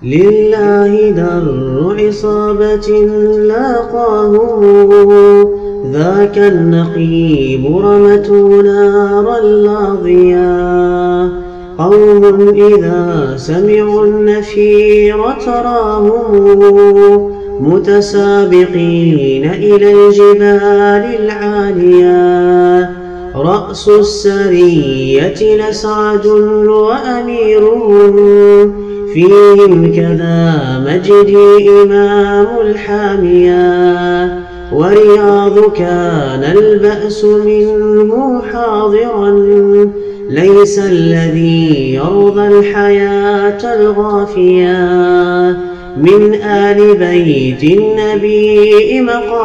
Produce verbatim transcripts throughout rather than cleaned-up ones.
لله در عصابة لاقاه ذاك النقيب رمته نارا لاظيا. قوم إذا سمعوا النفير تراهم متسابقين إلى الجبال العالية. رأس السرية لسعد وأميرهم فيهم كذا مجدي إمام الحامية. ورياض كان البأس منه حاضرا ليس الذي يرضى الحياة الغافية. من آل بيت النبي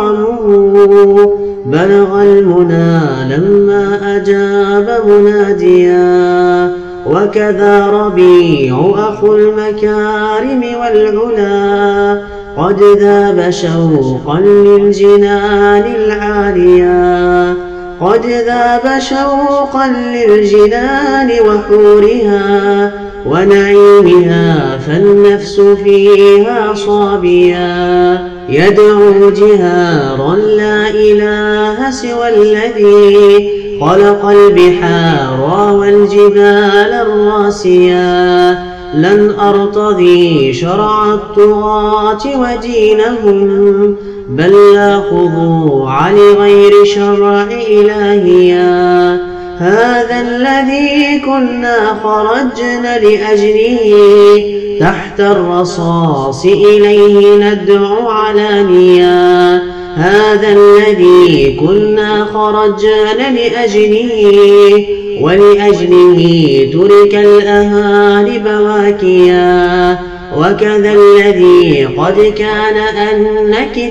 مقامه بلغ المنى لما أجاب مناديا. وكذا ربيع أخو المكارم والعلا قد ذاب شوقا للجنان العالية. قد ذاب شوقا للجنان وحورها ونعيمها فالنفس فيها صابية. يدعو جهارا لا إله سوى الذي خلق البحار والجبال الراسية. لن أرتضي شرع الطغاة ودينهم بل لا خضوع لغير شرع إلهيا. هذا الذي كنا خرجنا لأجله تحت الرصاص إليه ندعو علانيا. هذا الذي كنا خرجنا لأجله ولأجله ترك الأهالي بواكيا. وكذا الذي قد كان أن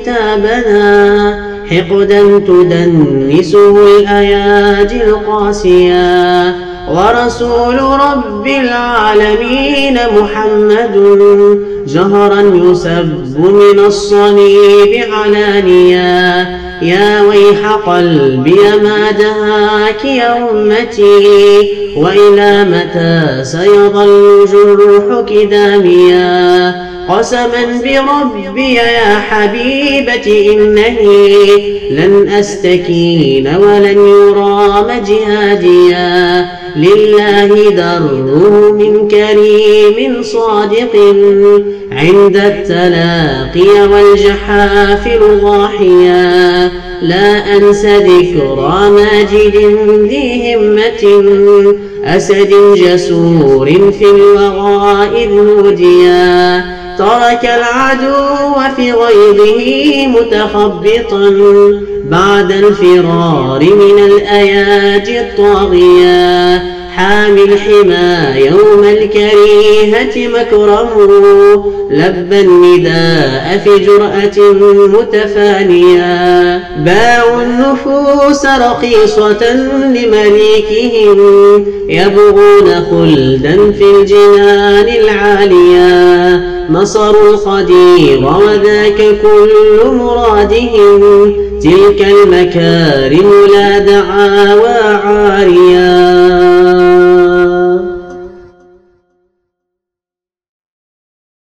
كتابنا حقدا تدنسه الأيادي القاسية. ورسول رب العالمين محمد جهرا يسب من الصليب علانيا. يا ويح قلبي ما دهاك يا أمتي وإلى متى سيظل جرحك داميا. قسما بربي يا حبيبتي إنني لن أستكين ولن يرام جهاديا. لله دره من كريم صادق عند التلاقي والجحافل ضاحيا. لا أنسى ذكرى ماجد ذي همة أسد جسور في الوغى إذ نوديا. ترك العدو في غيظه متخبطا بعد الفرار من الأيادي الطاغية. حامي الحمى يوم الكريهة مكرمه لبى النداء في جرأة متفانية. باعوا النفوس رخيصة لمليكهم يبغون خلدا في الجنان العالية. نصروا القدير وذاك كل مرادهم تلك المكارم لا دعاوى عارية.